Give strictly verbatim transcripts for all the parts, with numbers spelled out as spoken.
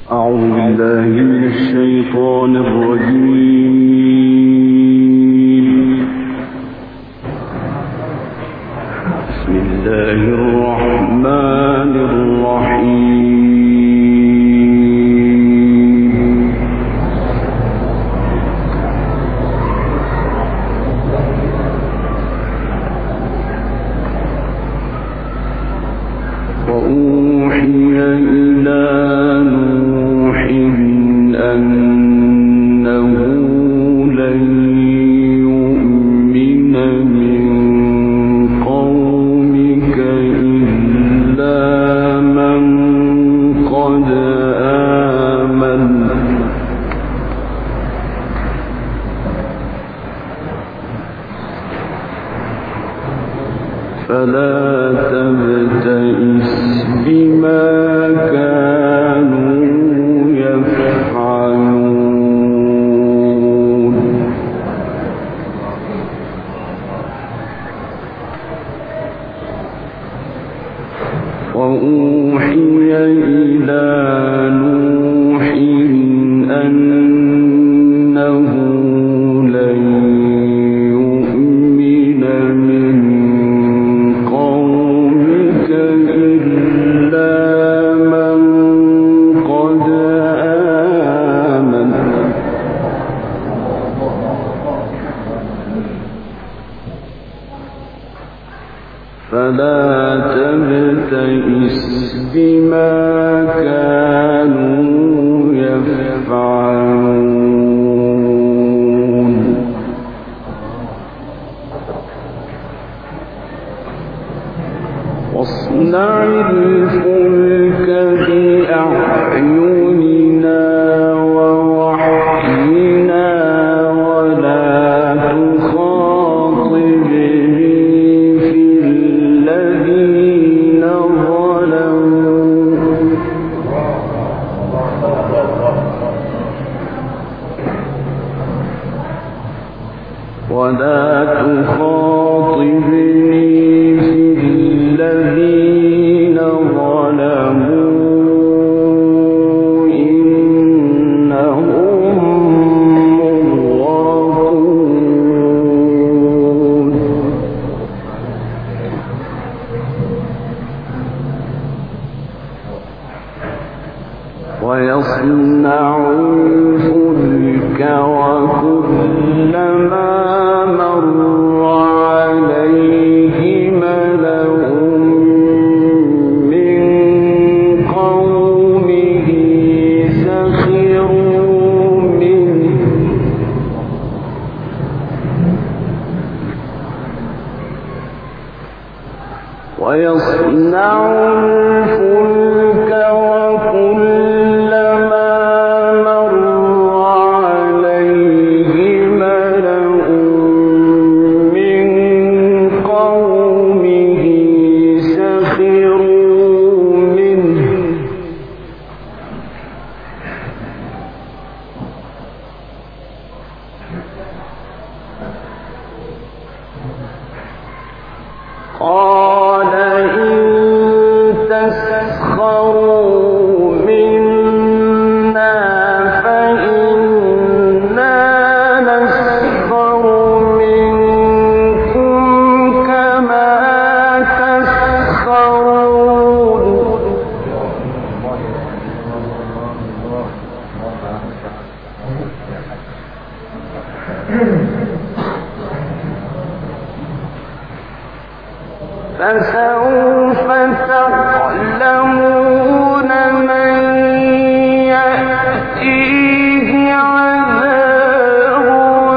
فسوف تعلمون من يأتيه عذاب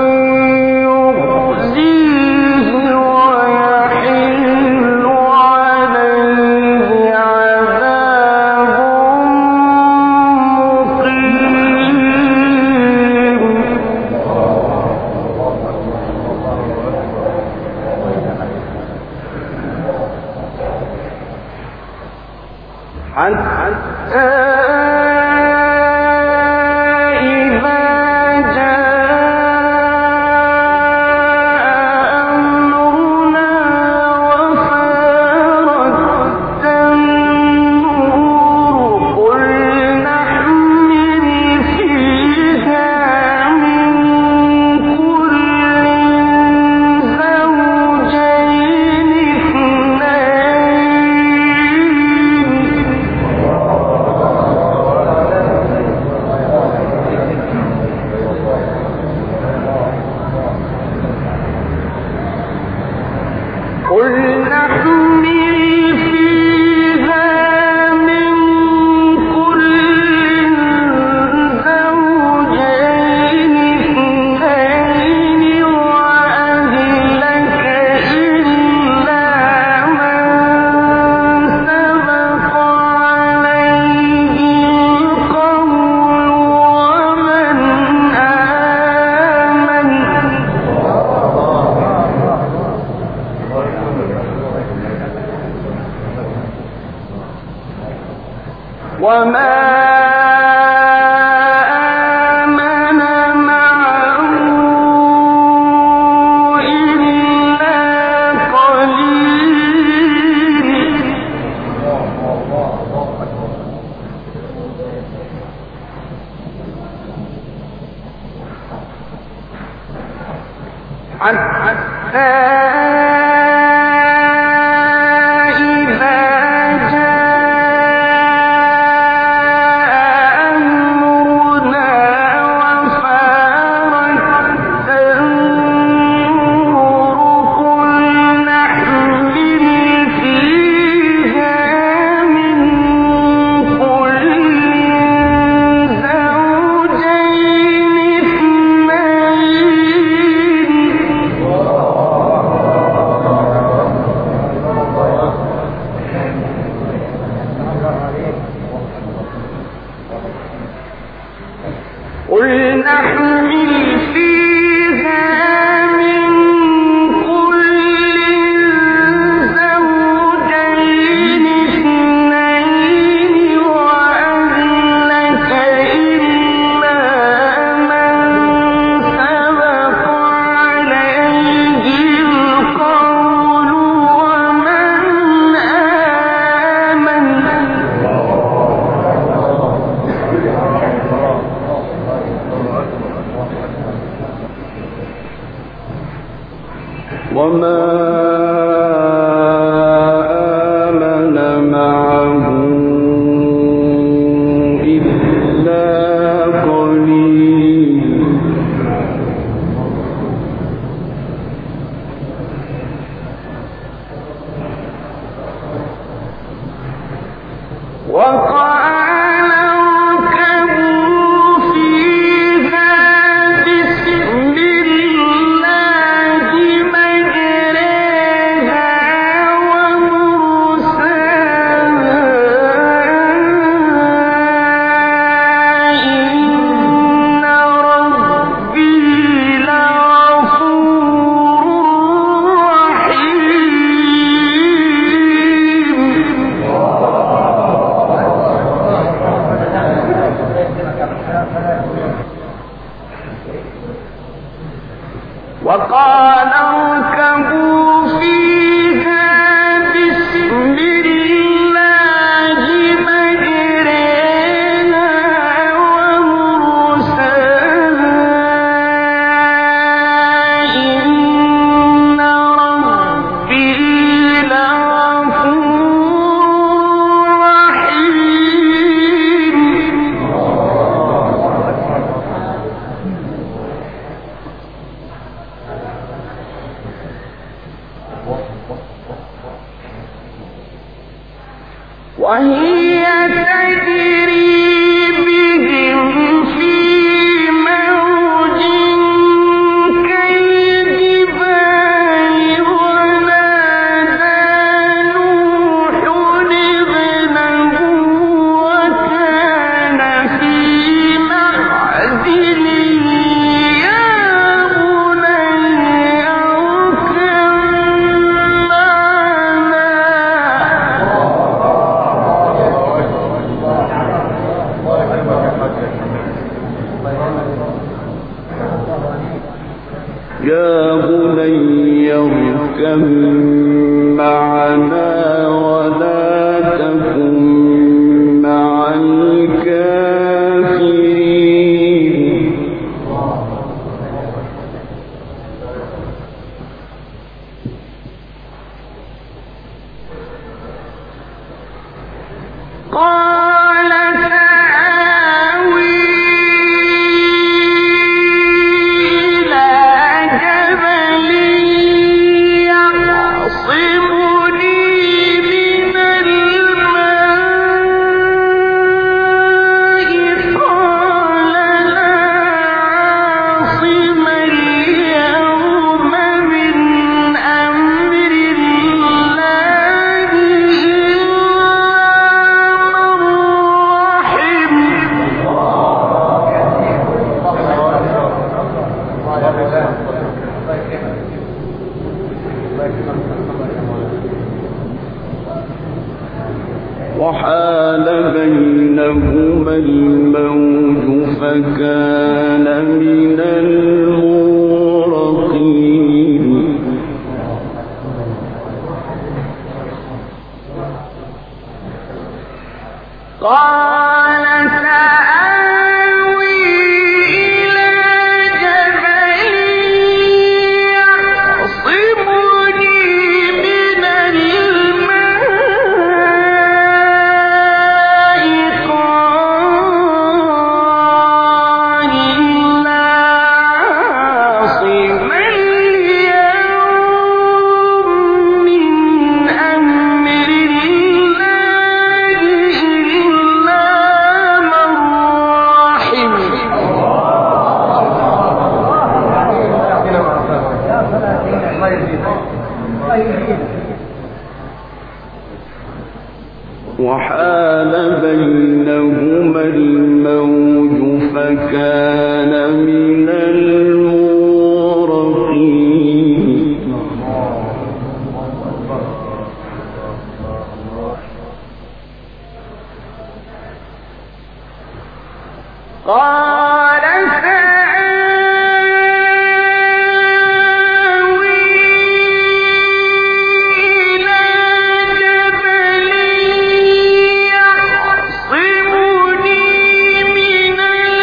يخزيه ويحل عليه عذاب مقيم حتى وهي تجري بهم في موج كالجبال ونادى نوح ابنه وكان في معزل يا بني اركب يا بني اركب معنا ولا تكن مع الكافرين. قال سآوي إلى جبل يعصمني من الماء قال لا عاصم اليوم من أمر الله وحال بين بينهما الموج فكان من المغرقين قال سآوي إلى جبل يعصمني من الماء قال لا عاصم اليوم من أمر الله إلا من رحم وحال بينهما الموج فكان من المغرقين قال سآوي إلى جبل يعصمني من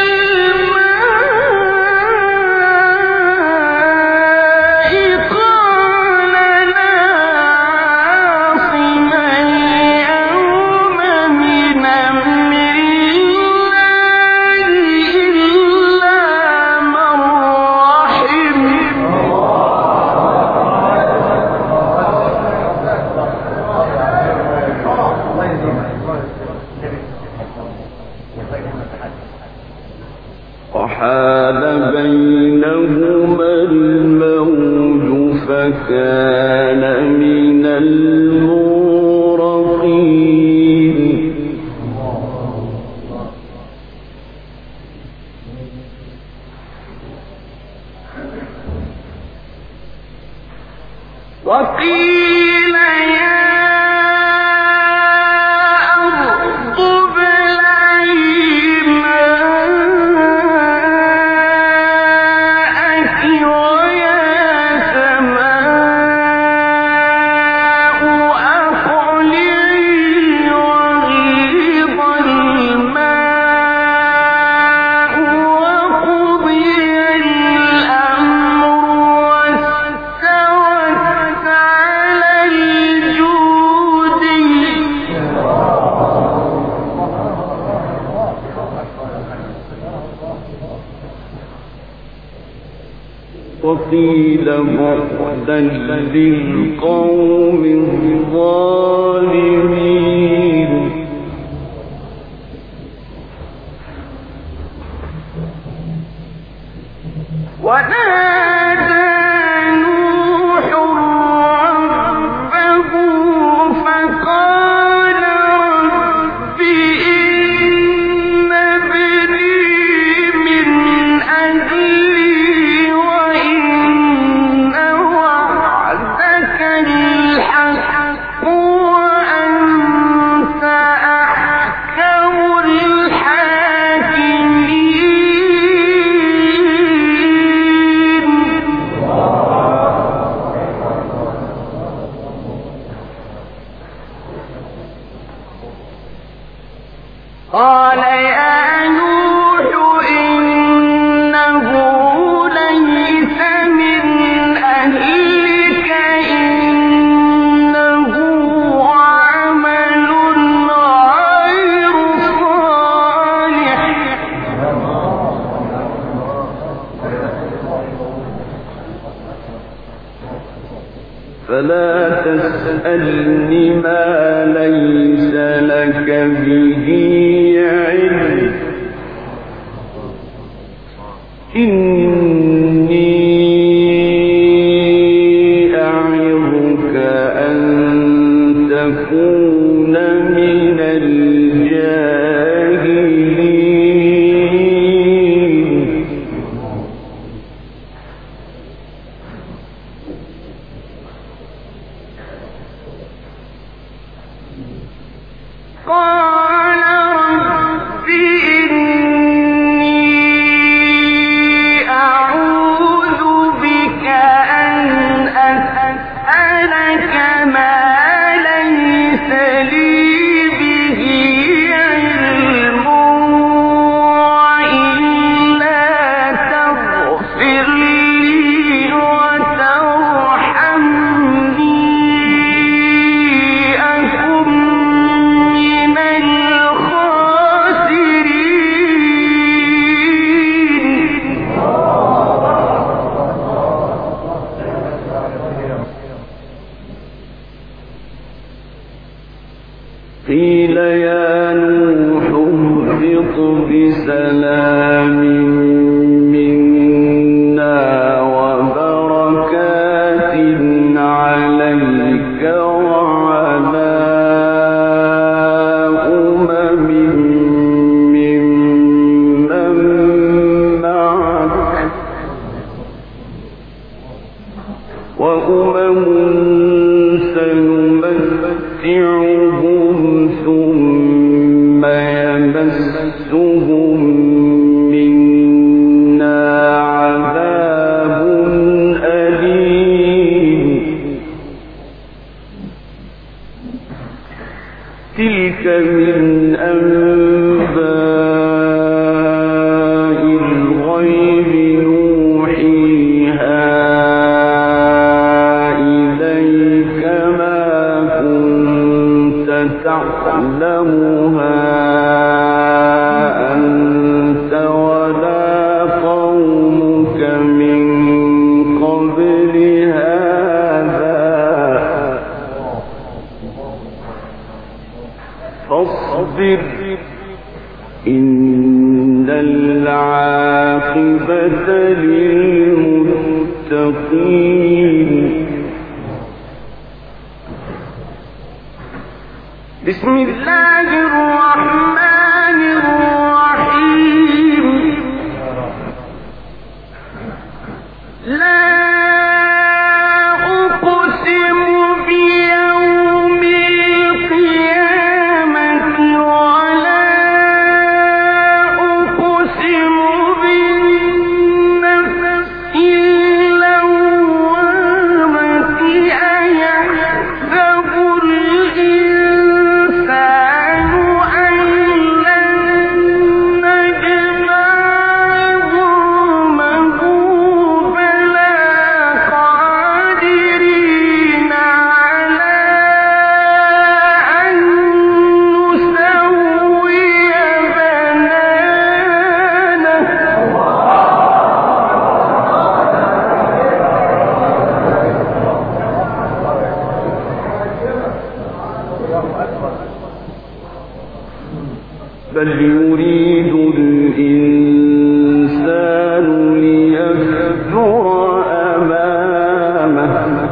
الماء قال لا عاصم اليوم من أمر الله إلا من رحم وحال بينهما الموج فكان من المغرقين وقيل يا أرض ابلعي ماءك ويا سماء أقلعي وغيض الماء وقضي الأمر واستوت على الجود وقيل بعدا للقوم الظالمين ونادى نوح ربه فقال رب إن ابني من أهلي وإن وعدك الحق وأنت أحكم الحاكمين قال يا نوح إنه ليس من أهلك إنه عمل غير صالح فلا تسألني ما ليس لك به علم إني أعظك أن تكون من الجاهلين قال رب قيل يا نوح اهبط بسلام منا وبركات عليك وعلى أمم ممن معك وأمم سنمتعهم ثم يمسهم منا عذاب أليم تلك من أنباء الغيب نوحيها إليك ما كنت تعلمها أنت ولا قومك من قبل هذا فاصبر إن العاقبة للمتقين. بسم الله الرحمن الرحيم. لا أقسم بيوم القيامة ولا أقسم بالنفس اللوامة أيحسب الإنسان أن لن نجمع عظامه بلى قادرين على أن نسوي بنانه. بل يريد الإنسان ليفجر أمامه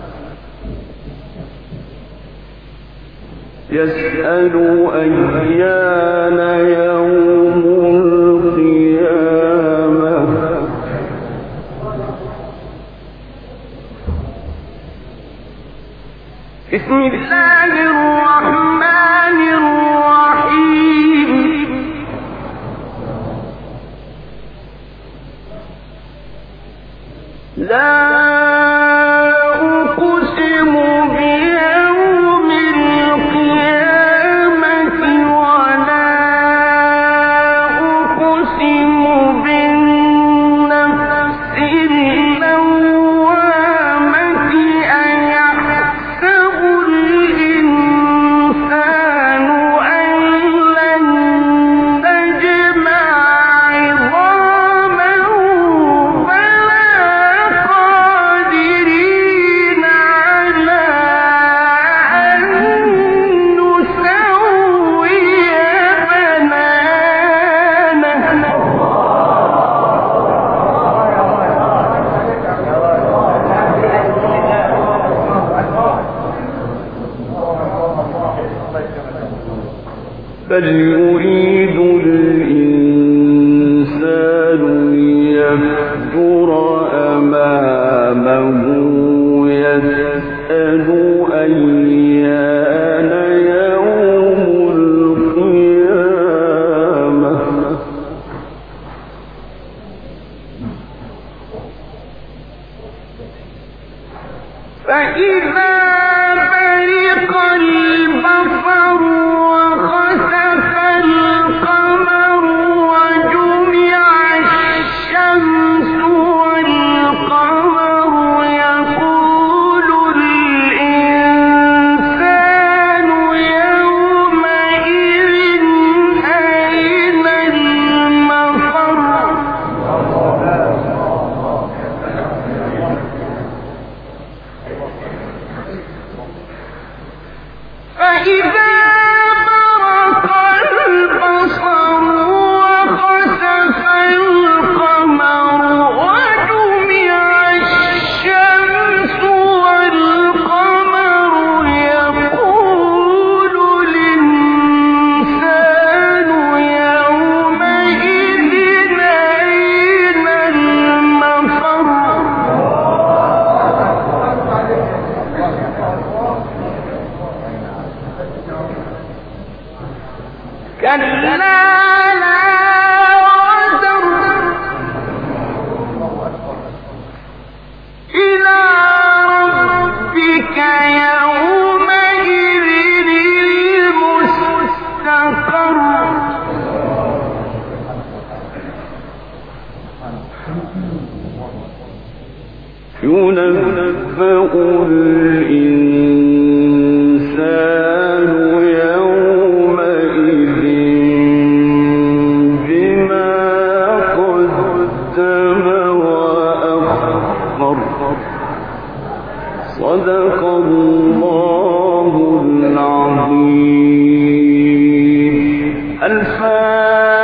يسأل أيان يوم القيامة. بسم الله الرحمن الرحيم. لا أقسم بيوم القيامة ولا أقسم بالنفس اللوامة أيحسب الإنسان أن لن نجمع عظامه بلى قادرين على أن نسوي بنانه. بل يريد الإنسان ليفجر أمامه يسأل أيان يوم القيامة. فإذا برق البصر وخسف القمر كلا لا وزر إلى ربك يومئذ المستقر ينبأ الإنسان يومئذ بما قدم وأخر صدق الله العظيم. الفاتحة.